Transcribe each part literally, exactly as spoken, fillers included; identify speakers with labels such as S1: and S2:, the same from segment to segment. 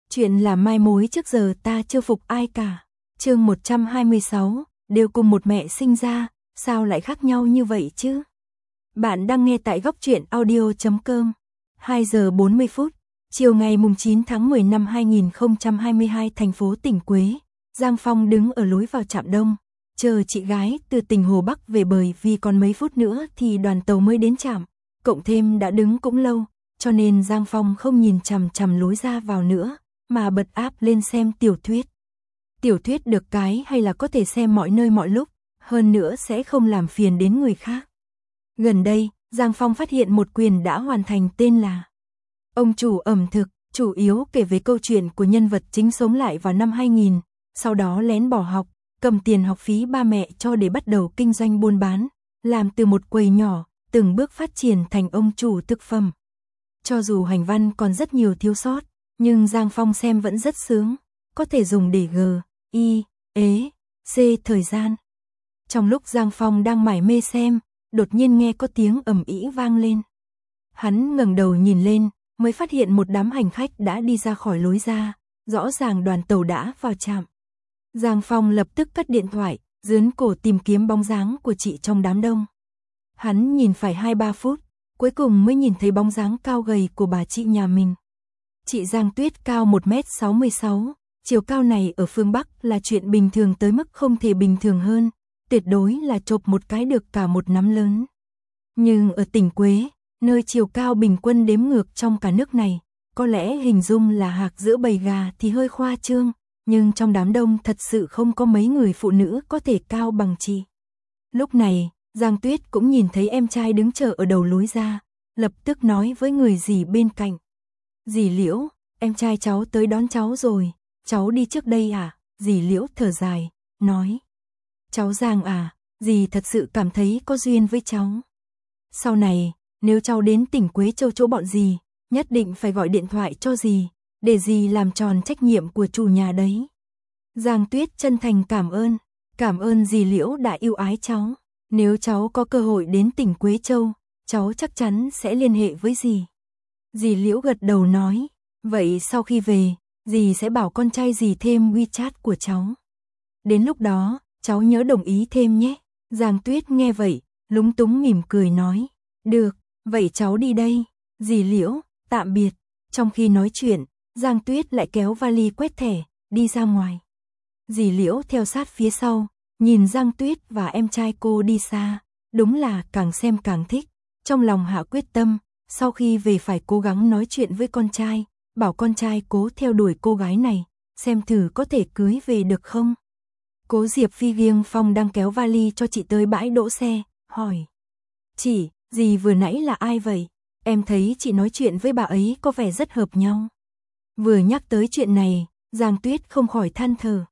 S1: Chuyện là mai mối trước giờ ta chưa phục ai cả. Chương một trăm hai mươi sáu, đều cùng một mẹ sinh ra, sao lại khác nhau như vậy chứ? Bạn đang nghe tại góc truyện audio chấm com. hai giờ bốn mươi phút, chiều ngày mùng chín tháng mười năm hai nghìn không trăm hai mươi hai, thành phố Tỉnh Quế, Giang Phong đứng ở lối vào trạm Đông, chờ chị gái từ tỉnh Hồ Bắc về bởi vì còn mấy phút nữa thì đoàn tàu mới đến trạm, cộng thêm đã đứng cũng lâu, cho nên Giang Phong không nhìn chằm chằm lối ra vào nữa, mà bật áp lên xem tiểu thuyết. Tiểu thuyết được cái hay là có thể xem mọi nơi mọi lúc, hơn nữa sẽ không làm phiền đến người khác. Gần đây, Giang Phong phát hiện một quyển đã hoàn thành tên là Ông chủ ẩm thực, chủ yếu kể về câu chuyện của nhân vật chính sống lại vào năm hai nghìn, sau đó lén bỏ học, cầm tiền học phí ba mẹ cho để bắt đầu kinh doanh buôn bán, làm từ một quầy nhỏ, từng bước phát triển thành ông chủ thực phẩm. Cho dù hành văn còn rất nhiều thiếu sót, nhưng Giang Phong xem vẫn rất sướng, có thể dùng để g, i, ế, c thời gian. Trong lúc Giang Phong đang mải mê xem, đột nhiên nghe có tiếng ầm ĩ vang lên. Hắn ngẩng đầu nhìn lên, mới phát hiện một đám hành khách đã đi ra khỏi lối ra, rõ ràng đoàn tàu đã vào trạm. Giang Phong lập tức cất điện thoại, dướn cổ tìm kiếm bóng dáng của chị trong đám đông. Hắn nhìn phải hai ba phút, cuối cùng mới nhìn thấy bóng dáng cao gầy của bà chị nhà mình. Chị Giang Tuyết cao một mét sáu mươi sáu, chiều cao này ở phương Bắc là chuyện bình thường tới mức không thể bình thường hơn, tuyệt đối là chộp một cái được cả một nắm lớn. Nhưng ở tỉnh Quế, nơi chiều cao bình quân đếm ngược trong cả nước này, có lẽ hình dung là hạc giữa bầy gà thì hơi khoa trương, nhưng trong đám đông thật sự không có mấy người phụ nữ có thể cao bằng chị. Lúc này, Giang Tuyết cũng nhìn thấy em trai đứng chờ ở đầu lối ra, lập tức nói với người dì bên cạnh. Dì Liễu, em trai cháu tới đón cháu rồi, cháu đi trước đây à? Dì Liễu thở dài, nói. Cháu Giang à, dì thật sự cảm thấy có duyên với cháu. Sau này, nếu cháu đến tỉnh Quế Châu chỗ bọn dì, nhất định phải gọi điện thoại cho dì, để dì làm tròn trách nhiệm của chủ nhà đấy. Giang Tuyết chân thành cảm ơn, cảm ơn dì Liễu đã yêu ái cháu. Nếu cháu có cơ hội đến tỉnh Quế Châu, cháu chắc chắn sẽ liên hệ với dì. Dì Liễu gật đầu nói, vậy sau khi về, dì sẽ bảo con trai dì thêm WeChat của cháu. Đến lúc đó, cháu nhớ đồng ý thêm nhé. Giang Tuyết nghe vậy, lúng túng mỉm cười nói, được, vậy cháu đi đây. Dì Liễu, tạm biệt. Trong khi nói chuyện, Giang Tuyết lại kéo vali quét thẻ, đi ra ngoài. Dì Liễu theo sát phía sau, nhìn Giang Tuyết và em trai cô đi xa, đúng là càng xem càng thích, trong lòng hạ quyết tâm, sau khi về phải cố gắng nói chuyện với con trai, bảo con trai cố theo đuổi cô gái này, xem thử có thể cưới về được không. Cố Diệp Phi Giêng Phong đang kéo vali cho chị tới bãi đỗ xe, hỏi. Chị, dì vừa nãy là ai vậy? Em thấy chị nói chuyện với bà ấy có vẻ rất hợp nhau. Vừa nhắc tới chuyện này, Giang Tuyết không khỏi than thở.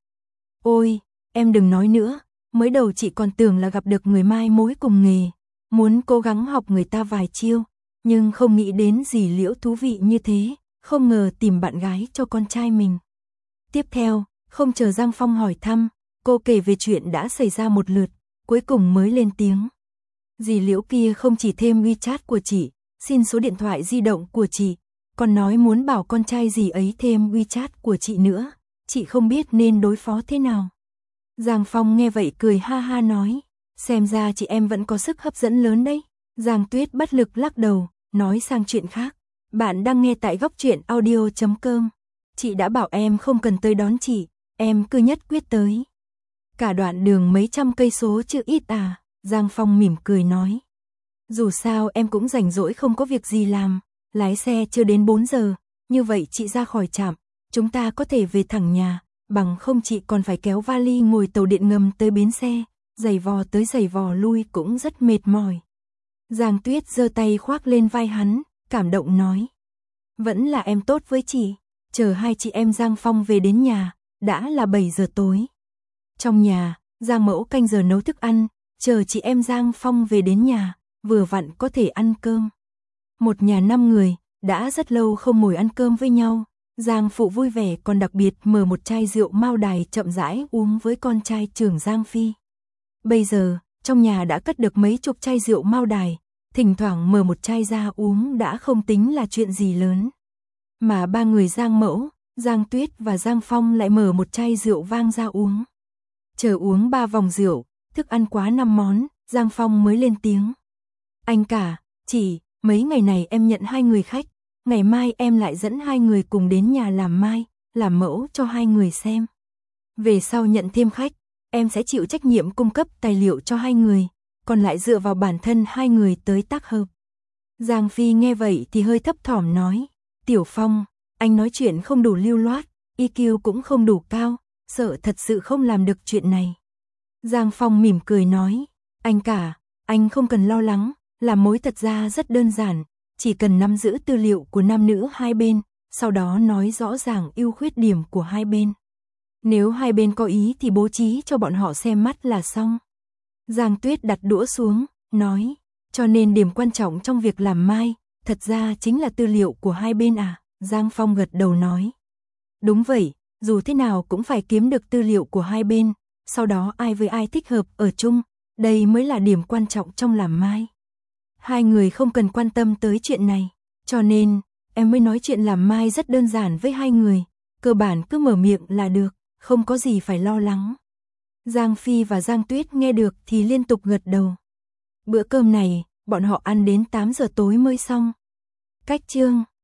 S1: Ôi, em đừng nói nữa, mới đầu chị còn tưởng là gặp được người mai mối cùng nghề, muốn cố gắng học người ta vài chiêu, nhưng không nghĩ đến dì Liễu thú vị như thế, không ngờ tìm bạn gái cho con trai mình. Tiếp theo, không chờ Giang Phong hỏi thăm, cô kể về chuyện đã xảy ra một lượt, cuối cùng mới lên tiếng. Dì Liễu kia không chỉ thêm WeChat của chị, xin số điện thoại di động của chị, còn nói muốn bảo con trai dì ấy thêm WeChat của chị nữa, chị không biết nên đối phó thế nào. Giang Phong nghe vậy cười ha ha nói, xem ra chị em vẫn có sức hấp dẫn lớn đấy. Giang Tuyết bất lực lắc đầu, nói sang chuyện khác. Bạn đang nghe tại góc truyện audio chấm com. Chị đã bảo em không cần tới đón chị, em cứ nhất quyết tới. Cả đoạn đường mấy trăm cây số chứ ít à, Giang Phong mỉm cười nói. Dù sao em cũng rảnh rỗi không có việc gì làm, lái xe chưa đến bốn giờ, như vậy chị ra khỏi trạm, chúng ta có thể về thẳng nhà, bằng không chị còn phải kéo vali ngồi tàu điện ngầm tới bến xe, giày vò tới giày vò lui cũng rất mệt mỏi. Giang Tuyết giơ tay khoác lên vai hắn, cảm động nói. Vẫn là em tốt với chị, chờ hai chị em Giang Phong về đến nhà, đã là bảy giờ tối. Trong nhà, Giang Mẫu canh giờ nấu thức ăn, chờ chị em Giang Phong về đến nhà, vừa vặn có thể ăn cơm. Một nhà năm người, đã rất lâu không ngồi ăn cơm với nhau, Giang Phụ vui vẻ còn đặc biệt mở một chai rượu Mao Đài chậm rãi uống với con trai trưởng Giang Phi. Bây giờ, trong nhà đã cất được mấy chục chai rượu Mao Đài, thỉnh thoảng mở một chai ra uống đã không tính là chuyện gì lớn. Mà ba người Giang Mẫu, Giang Tuyết và Giang Phong lại mở một chai rượu vang ra uống. Chờ uống ba vòng rượu, thức ăn quá năm món, Giang Phong mới lên tiếng. Anh cả, chị, mấy ngày này em nhận hai người khách, ngày mai em lại dẫn hai người cùng đến nhà làm mai, làm mẫu cho hai người xem. Về sau nhận thêm khách, em sẽ chịu trách nhiệm cung cấp tài liệu cho hai người, còn lại dựa vào bản thân hai người tới tác hợp. Giang Phi nghe vậy thì hơi thấp thỏm nói, Tiểu Phong, anh nói chuyện không đủ lưu loát, i kiu cũng không đủ cao, sợ thật sự không làm được chuyện này. Giang Phong mỉm cười nói, anh cả, anh không cần lo lắng, làm mối thật ra rất đơn giản, chỉ cần nắm giữ tư liệu của nam nữ hai bên, sau đó nói rõ ràng ưu khuyết điểm của hai bên. Nếu hai bên có ý thì bố trí cho bọn họ xem mắt là xong. Giang Tuyết đặt đũa xuống, nói, cho nên điểm quan trọng trong việc làm mai, thật ra chính là tư liệu của hai bên à? Giang Phong gật đầu nói, đúng vậy, dù thế nào cũng phải kiếm được tư liệu của hai bên, sau đó ai với ai thích hợp ở chung, đây mới là điểm quan trọng trong làm mai. Hai người không cần quan tâm tới chuyện này, cho nên, em mới nói chuyện làm mai rất đơn giản với hai người, cơ bản cứ mở miệng là được, không có gì phải lo lắng. Giang Phi và Giang Tuyết nghe được thì liên tục gật đầu. Bữa cơm này, bọn họ ăn đến tám giờ tối mới xong. Cách chương